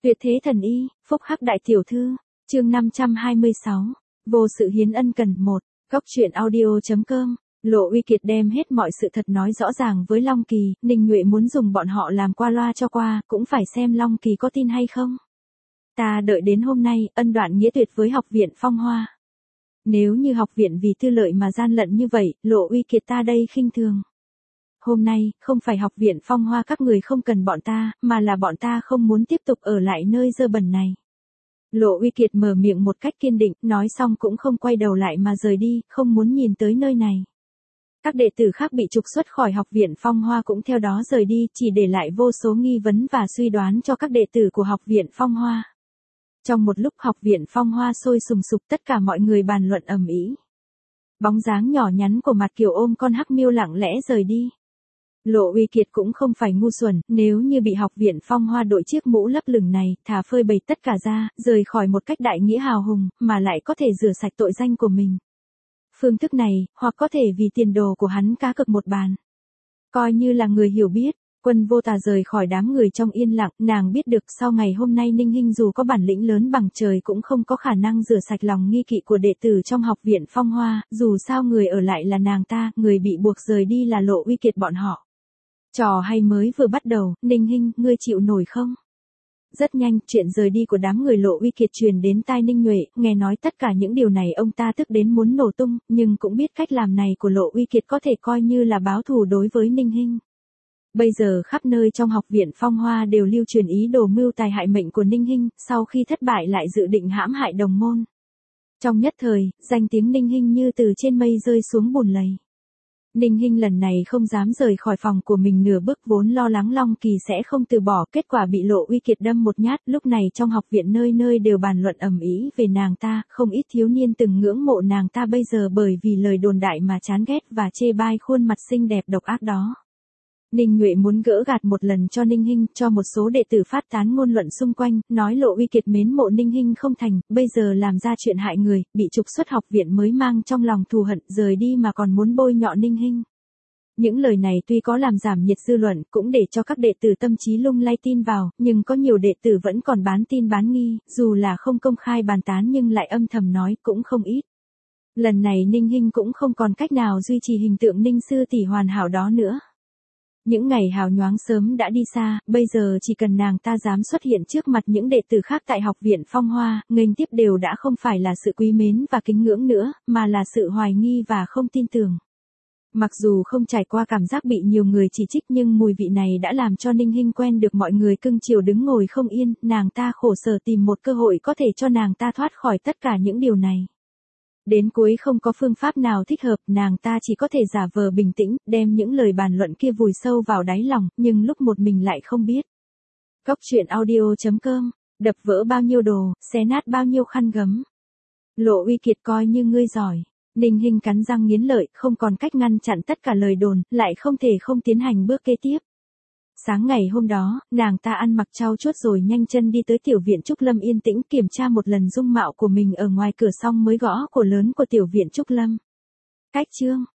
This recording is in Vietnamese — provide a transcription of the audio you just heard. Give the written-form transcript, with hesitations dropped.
Tuyệt thế thần y, phúc hắc đại tiểu thư, chương 526, vô sự hiến ân cần 1, góc truyện audio.com. Lộ Uy Kiệt đem hết mọi sự thật nói rõ ràng với Long Kỳ, Ninh Nhuệ muốn dùng bọn họ làm qua loa cho qua, cũng phải xem Long Kỳ có tin hay không. Ta đợi đến hôm nay, ân đoạn nghĩa tuyệt với học viện Phong Hoa. Nếu như học viện vì tư lợi mà gian lận như vậy, Lộ Uy Kiệt ta đây khinh thường. Hôm nay, không phải học viện Phong Hoa các người không cần bọn ta, mà là bọn ta không muốn tiếp tục ở lại nơi dơ bẩn này. Lộ Uy Kiệt mở miệng một cách kiên định, nói xong cũng không quay đầu lại mà rời đi, không muốn nhìn tới nơi này. Các đệ tử khác bị trục xuất khỏi học viện Phong Hoa cũng theo đó rời đi, chỉ để lại vô số nghi vấn và suy đoán cho các đệ tử của học viện Phong Hoa. Trong một lúc học viện Phong Hoa sôi sùng sục, tất cả mọi người bàn luận ầm ĩ. Bóng dáng nhỏ nhắn của Mạt Kiều ôm con hắc miêu lặng lẽ rời đi. Lộ Uy Kiệt cũng không phải ngu xuẩn, nếu như bị học viện Phong Hoa đội chiếc mũ lấp lửng này, thà phơi bày tất cả ra, rời khỏi một cách đại nghĩa hào hùng, mà lại có thể rửa sạch tội danh của mình. Phương thức này, hoặc có thể vì tiền đồ của hắn cá cược một bàn. Coi như là người hiểu biết, Quân Vô Tà rời khỏi đám người trong yên lặng, nàng biết được sau ngày hôm nay Ninh Hinh dù có bản lĩnh lớn bằng trời cũng không có khả năng rửa sạch lòng nghi kỵ của đệ tử trong học viện Phong Hoa, dù sao người ở lại là nàng ta, người bị buộc rời đi là Lộ Uy Kiệt bọn họ. Trò hay mới vừa bắt đầu, Ninh Hinh, ngươi chịu nổi không? Rất nhanh, chuyện rời đi của đám người Lộ Uy Kiệt truyền đến tai Ninh Nhuệ, nghe nói tất cả những điều này ông ta tức đến muốn nổ tung, nhưng cũng biết cách làm này của Lộ Uy Kiệt có thể coi như là báo thù đối với Ninh Hinh. Bây giờ khắp nơi trong học viện Phong Hoa đều lưu truyền ý đồ mưu tài hại mệnh của Ninh Hinh, sau khi thất bại lại dự định hãm hại đồng môn. Trong nhất thời, danh tiếng Ninh Hinh như từ trên mây rơi xuống bùn lầy. Ninh Hinh lần này không dám rời khỏi phòng của mình nửa bước, vốn lo lắng Long Kỳ sẽ không từ bỏ, kết quả bị Lộ Uy Kiệt đâm một nhát. Lúc này trong học viện nơi nơi đều bàn luận ầm ĩ về nàng ta, không ít thiếu niên từng ngưỡng mộ nàng ta bây giờ bởi vì lời đồn đại mà chán ghét và chê bai khuôn mặt xinh đẹp độc ác đó. Ninh Nhuệ muốn gỡ gạt một lần cho Ninh Hinh, cho một số đệ tử phát tán ngôn luận xung quanh, nói Lộ Uy Kiệt mến mộ Ninh Hinh không thành, bây giờ làm ra chuyện hại người, bị trục xuất học viện mới mang trong lòng thù hận, rời đi mà còn muốn bôi nhọ Ninh Hinh. Những lời này tuy có làm giảm nhiệt dư luận, cũng để cho các đệ tử tâm trí lung lay tin vào, nhưng có nhiều đệ tử vẫn còn bán tin bán nghi, dù là không công khai bàn tán nhưng lại âm thầm nói cũng không ít. Lần này Ninh Hinh cũng không còn cách nào duy trì hình tượng Ninh sư tỷ hoàn hảo đó nữa. Những ngày hào nhoáng sớm đã đi xa, bây giờ chỉ cần nàng ta dám xuất hiện trước mặt những đệ tử khác tại học viện Phong Hoa, nghênh tiếp đều đã không phải là sự quý mến và kính ngưỡng nữa, mà là sự hoài nghi và không tin tưởng. Mặc dù không trải qua cảm giác bị nhiều người chỉ trích nhưng mùi vị này đã làm cho Ninh Hinh quen được mọi người cưng chiều đứng ngồi không yên, nàng ta khổ sở tìm một cơ hội có thể cho nàng ta thoát khỏi tất cả những điều này. Đến cuối không có phương pháp nào thích hợp, nàng ta chỉ có thể giả vờ bình tĩnh, đem những lời bàn luận kia vùi sâu vào đáy lòng, nhưng lúc một mình lại không biết. Góc truyện audio.com, đập vỡ bao nhiêu đồ, xé nát bao nhiêu khăn gấm. Lộ Uy Kiệt coi như ngươi giỏi. Ninh Hinh cắn răng nghiến lợi, không còn cách ngăn chặn tất cả lời đồn, lại không thể không tiến hành bước kế tiếp. Sáng ngày hôm đó, nàng ta ăn mặc trau chuốt rồi nhanh chân đi tới tiểu viện Trúc Lâm yên tĩnh kiểm tra một lần dung mạo của mình ở ngoài cửa xong mới gõ cửa lớn của tiểu viện Trúc Lâm. Cách chương,